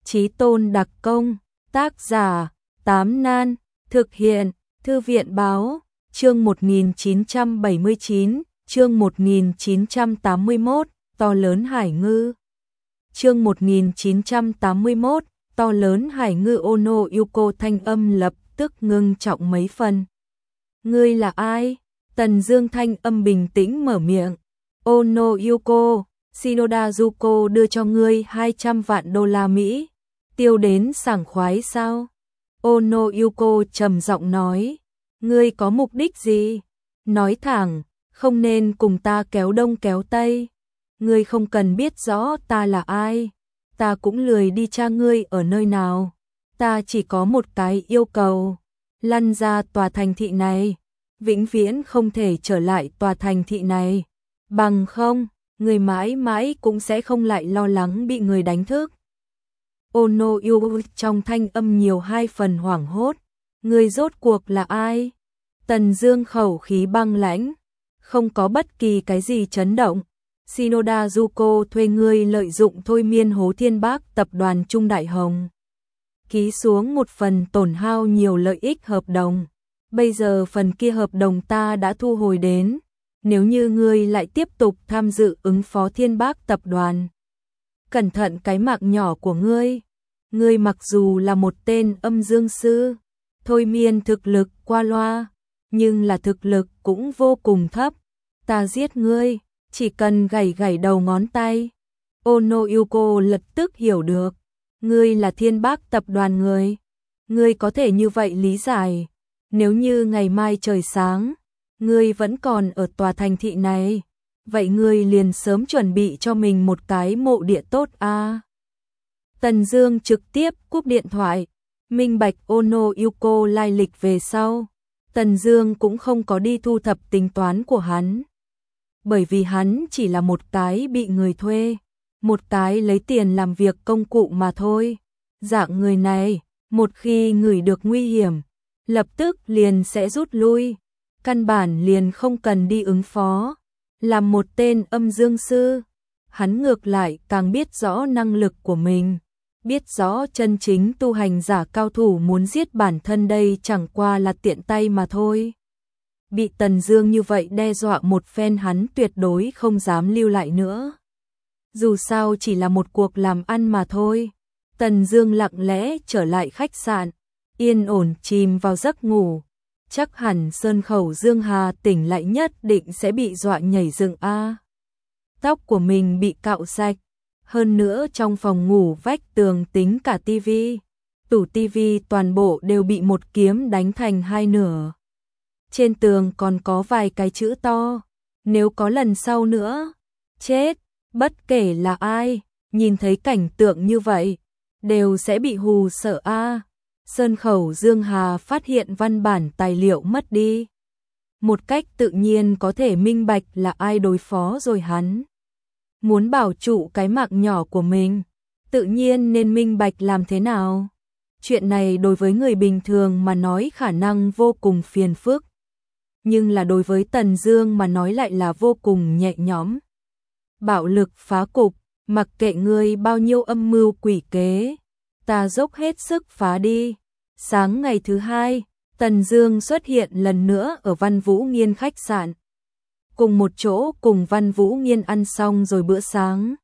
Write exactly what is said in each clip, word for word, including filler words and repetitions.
Chí tôn đặc công, tác giả, Tám Nan, thực hiện, Thư viện báo, chương một nghìn chín trăm bảy mươi chín, chương một nghìn chín trăm tám mươi mốt, to lớn hải ngư. Chương một nghìn chín trăm tám mươi mốt, to lớn hải ngư. Ono Yuko thanh âm lập tức ngưng trọng mấy phần. Ngươi là ai? Tần Dương thanh âm bình tĩnh mở miệng. Ono Yuko, Shinoda Zuko đưa cho ngươi hai trăm vạn đô la Mỹ. Tiêu đến sảng khoái sao? Ono Yuko trầm giọng nói. Ngươi có mục đích gì? Nói thẳng, không nên cùng ta kéo đông kéo tây. Ngươi không cần biết rõ ta là ai. Ta cũng lười đi tra ngươi ở nơi nào. Ta chỉ có một cái yêu cầu. Lăn ra tòa thành thị này. Vĩnh viễn không thể trở lại tòa thành thị này. Bằng không, người mãi mãi cũng sẽ không lại lo lắng bị người đánh thức. Ono Yuko trong thanh âm nhiều hai phần hoảng hốt. Người rốt cuộc là ai? Tần Dương khẩu khí băng lãnh, không có bất kỳ cái gì chấn động. Shinoda Zuko thuê ngươi lợi dụng thôi miên Hố Thiên Bác tập đoàn Trung Đại Hồng. Ký xuống một phần tổn hao nhiều lợi ích hợp đồng. Bây giờ phần kia hợp đồng ta đã thu hồi đến. Nếu như ngươi lại tiếp tục tham dự ứng phó Thiên Bác tập đoàn, cẩn thận cái mạng nhỏ của ngươi. Ngươi mặc dù là một tên âm dương sư, thôi miên thực lực qua loa, nhưng là thực lực cũng vô cùng thấp. Ta giết ngươi, chỉ cần gảy gảy đầu ngón tay. Ono Yuko lập tức hiểu được. Ngươi là Thiên Bác tập đoàn người. Ngươi có thể như vậy lý giải. Nếu như ngày mai trời sáng, ngươi vẫn còn ở tòa thành thị này, vậy ngươi liền sớm chuẩn bị cho mình một cái mộ địa tốt a. À. Tần Dương trực tiếp cúp điện thoại, minh bạch Ono Yuko lai lịch về sau. Tần Dương cũng không có đi thu thập tính toán của hắn, bởi vì hắn chỉ là một cái bị người thuê, một cái lấy tiền làm việc công cụ mà thôi. Dạng người này, một khi ngửi được nguy hiểm, lập tức liền sẽ rút lui, căn bản liền không cần đi ứng phó. Làm một tên âm dương sư, hắn ngược lại càng biết rõ năng lực của mình, biết rõ chân chính tu hành giả cao thủ muốn giết bản thân đây chẳng qua là tiện tay mà thôi. Bị Tần Dương như vậy đe dọa một phen hắn tuyệt đối không dám lưu lại nữa. Dù sao chỉ là một cuộc làm ăn mà thôi. Tần Dương lặng lẽ trở lại khách sạn, yên ổn chìm vào giấc ngủ. Chắc hẳn Sơn Khẩu Dương Hà tỉnh lại nhất định sẽ bị dọa nhảy dựng a. Tóc của mình bị cạo sạch, hơn nữa trong phòng ngủ vách tường tính cả tivi, tủ tivi toàn bộ đều bị một kiếm đánh thành hai nửa. Trên tường còn có vài cái chữ to, nếu có lần sau nữa, chết. Bất kể là ai, nhìn thấy cảnh tượng như vậy, đều sẽ bị hù sợ a. À. Sơn Khẩu Dương Hà phát hiện văn bản tài liệu mất đi. Một cách tự nhiên có thể minh bạch là ai đối phó rồi hắn. Muốn bảo trụ cái mạng nhỏ của mình, tự nhiên nên minh bạch làm thế nào. Chuyện này đối với người bình thường mà nói khả năng vô cùng phiền phức, nhưng là đối với Tần Dương mà nói lại là vô cùng nhẹ nhõm. Bạo lực phá cục, mặc kệ ngươi bao nhiêu âm mưu quỷ kế, ta dốc hết sức phá đi. Sáng ngày thứ hai, Tần Dương xuất hiện lần nữa ở Văn Vũ Nghiên khách sạn. Cùng một chỗ cùng Văn Vũ Nghiên ăn xong rồi bữa sáng.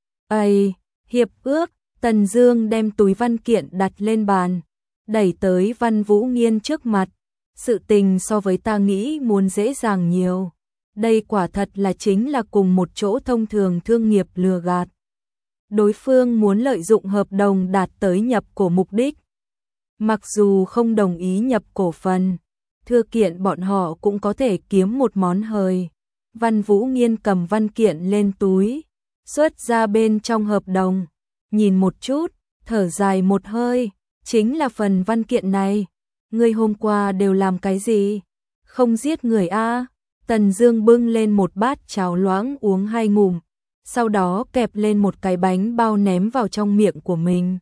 Ây, hiệp ước. Tần Dương đem túi văn kiện đặt lên bàn, đẩy tới Văn Vũ Nghiên trước mặt. Sự tình so với ta nghĩ muốn dễ dàng nhiều. Đây quả thật là chính là cùng một chỗ thông thường thương nghiệp lừa gạt. Đối phương muốn lợi dụng hợp đồng đạt tới nhập cổ mục đích. Mặc dù không đồng ý nhập cổ phần, thư kiện bọn họ cũng có thể kiếm một món hời. Văn Vũ Nghiên cầm văn kiện lên túi, xuất ra bên trong hợp đồng, nhìn một chút, thở dài một hơi, chính là phần văn kiện này. Ngươi hôm qua đều làm cái gì? Không giết người a? À? Tần Dương bưng lên một bát cháo loãng uống hai ngụm, sau đó kẹp lên một cái bánh bao ném vào trong miệng của mình.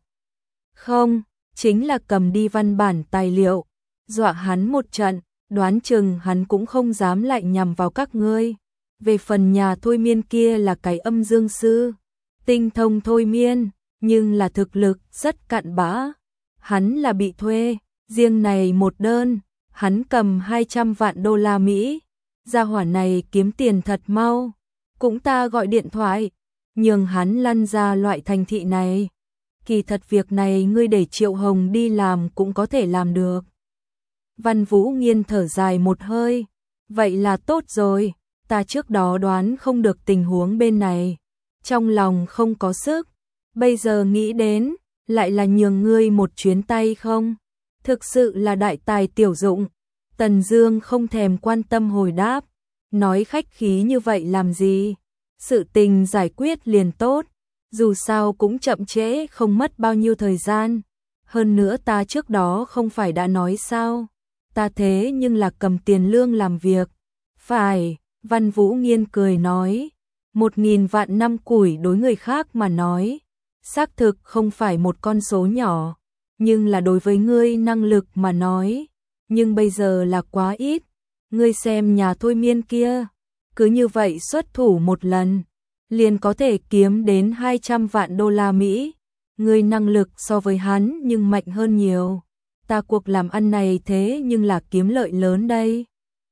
Không, chính là cầm đi văn bản tài liệu, dọa hắn một trận, đoán chừng hắn cũng không dám lại nhằm vào các ngươi. Về phần nhà thôi miên kia là cái âm dương sư, tinh thông thôi miên, nhưng là thực lực rất cặn bã. Hắn là bị thuê, riêng này một đơn, hắn cầm hai trăm vạn đô la Mỹ. Gia hỏa này kiếm tiền thật mau, cũng ta gọi điện thoại, nhường hắn lăn ra loại thành thị này. Kỳ thật việc này ngươi để Triệu Hồng đi làm cũng có thể làm được. Văn Vũ Nghiên thở dài một hơi, vậy là tốt rồi, ta trước đó đoán không được tình huống bên này, trong lòng không có sức, bây giờ nghĩ đến, lại là nhường ngươi một chuyến tay không? Thực sự là đại tài tiểu dụng. Tần Dương không thèm quan tâm hồi đáp, nói khách khí như vậy làm gì? Sự tình giải quyết liền tốt, dù sao cũng chậm trễ không mất bao nhiêu thời gian. Hơn nữa ta trước đó không phải đã nói sao? Ta thế nhưng là cầm tiền lương làm việc. Phải, Văn Vũ Nghiên cười nói, một nghìn vạn năm củi đối người khác mà nói, xác thực không phải một con số nhỏ, nhưng là đối với ngươi năng lực mà nói, nhưng bây giờ là quá ít. Ngươi xem nhà thôi miên kia, cứ như vậy xuất thủ một lần, liền có thể kiếm đến hai trăm vạn đô la Mỹ. Ngươi năng lực so với hắn nhưng mạnh hơn nhiều. Ta cuộc làm ăn này thế nhưng là kiếm lợi lớn đây.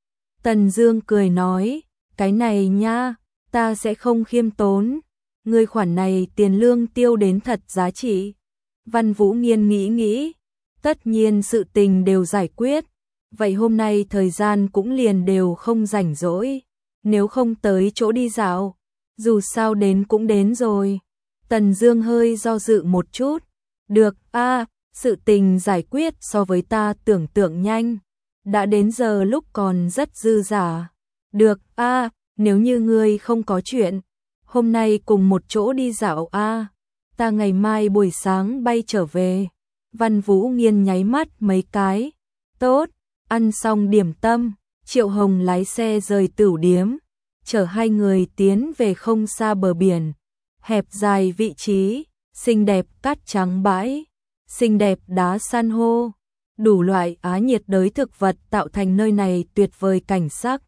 Tần Dương cười nói, cái này nha, ta sẽ không khiêm tốn. Ngươi khoản này tiền lương tiêu đến thật giá trị. Văn Vũ Nghiên nghĩ nghĩ, tất nhiên sự tình đều giải quyết. Vậy hôm nay thời gian cũng liền đều không rảnh rỗi, nếu không tới chỗ đi dạo, dù sao đến cũng đến rồi. Tần Dương hơi do dự một chút, được a, à, sự tình giải quyết so với ta tưởng tượng nhanh, đã đến giờ lúc còn rất dư dả. Được a, à, nếu như ngươi không có chuyện, hôm nay cùng một chỗ đi dạo a, à, ta ngày mai buổi sáng bay trở về. Văn Vũ Nghiên nháy mắt mấy cái, tốt. Ăn xong điểm tâm, Triệu Hồng lái xe rời tửu điếm, chở hai người tiến về không xa bờ biển, hẹp dài vị trí, xinh đẹp cát trắng bãi, xinh đẹp đá san hô, đủ loại á nhiệt đới thực vật tạo thành nơi này tuyệt vời cảnh sắc.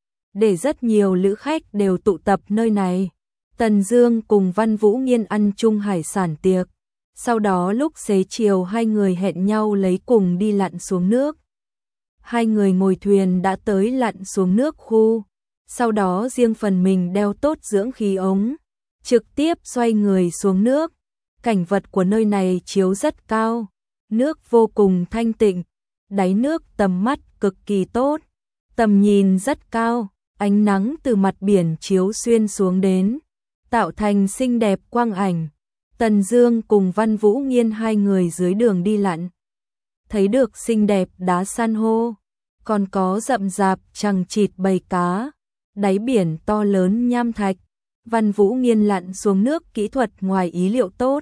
Để rất nhiều lữ khách đều tụ tập nơi này. Tần Dương cùng Văn Vũ Nghiên ăn chung hải sản tiệc, sau đó lúc xế chiều hai người hẹn nhau lấy cùng đi lặn xuống nước. Hai người ngồi thuyền đã tới lặn xuống nước khu, sau đó riêng phần mình đeo tốt dưỡng khí ống, trực tiếp xoay người xuống nước. Cảnh vật của nơi này chiếu rất cao, nước vô cùng thanh tịnh, đáy nước tầm mắt cực kỳ tốt, tầm nhìn rất cao, ánh nắng từ mặt biển chiếu xuyên xuống đến, tạo thành xinh đẹp quang ảnh. Tần Dương cùng Văn Vũ Nghiên hai người dưới đường đi lặn, thấy được xinh đẹp đá san hô, còn có rậm rạp chằng chịt bầy cá, đáy biển to lớn nham thạch. Văn Vũ Nghiên lặn xuống nước kỹ thuật ngoài ý liệu tốt.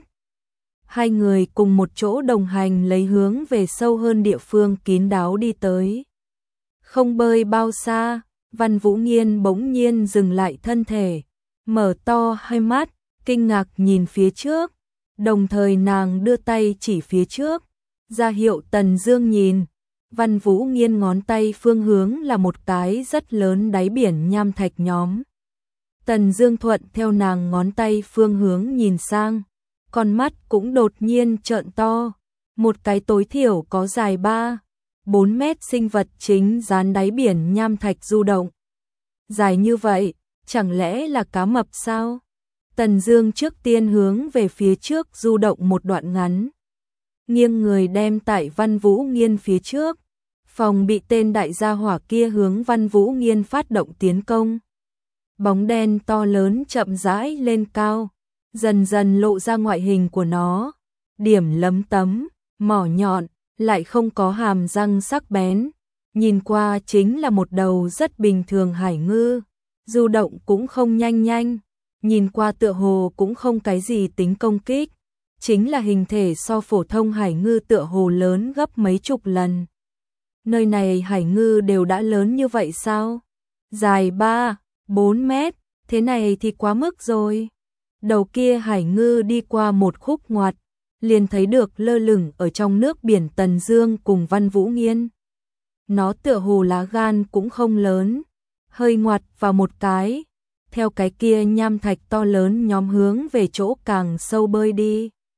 Hai người cùng một chỗ đồng hành lấy hướng về sâu hơn địa phương kín đáo đi tới. Không bơi bao xa, Văn Vũ Nghiên bỗng nhiên dừng lại thân thể, mở to hai mắt, kinh ngạc nhìn phía trước, đồng thời nàng đưa tay chỉ phía trước, ra hiệu Tần Dương nhìn. Văn Vũ Nghiên ngón tay phương hướng là một cái rất lớn đáy biển nham thạch nhóm. Tần Dương thuận theo nàng ngón tay phương hướng nhìn sang, con mắt cũng đột nhiên trợn to, một cái tối thiểu có dài ba, bốn mét sinh vật chính dán đáy biển nham thạch du động. Dài như vậy, chẳng lẽ là cá mập sao? Tần Dương trước tiên hướng về phía trước du động một đoạn ngắn, nghiêng người đem tại Văn Vũ Nghiên phía trước, phòng bị tên đại gia hỏa kia hướng Văn Vũ Nghiên phát động tiến công. Bóng đen to lớn chậm rãi lên cao, dần dần lộ ra ngoại hình của nó, điểm lấm tấm, mỏ nhọn, lại không có hàm răng sắc bén, nhìn qua chính là một đầu rất bình thường hải ngư, du động cũng không nhanh nhanh, nhìn qua tựa hồ cũng không cái gì tính công kích, chính là hình thể so phổ thông hải ngư tựa hồ lớn gấp mấy chục lần. Nơi này hải ngư đều đã lớn như vậy sao? Dài ba, bốn mét, thế này thì quá mức rồi. Đầu kia hải ngư đi qua một khúc ngoặt, liền thấy được lơ lửng ở trong nước biển Tần Dương cùng Văn Vũ Nghiên. Nó tựa hồ lá gan cũng không lớn, hơi ngoặt vào một cái, theo cái kia nham thạch to lớn nhóm hướng về chỗ càng sâu bơi đi.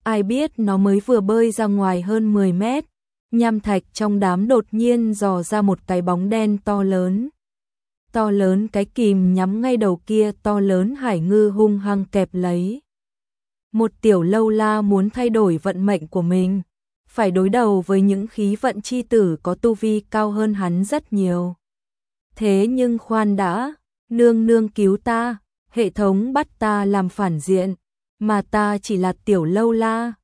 Ai biết nó mới vừa bơi ra ngoài hơn mười mét, nham thạch trong đám đột nhiên dò ra một cái bóng đen to lớn. To lớn cái kìm nhắm ngay đầu kia, to lớn hải ngư hung hăng kẹp lấy. Một tiểu lâu la muốn thay đổi vận mệnh của mình, phải đối đầu với những khí vận chi tử có tu vi cao hơn hắn rất nhiều. Thế nhưng khoan đã, nương nương cứu ta, hệ thống bắt ta làm phản diện, mà ta chỉ là tiểu lâu la.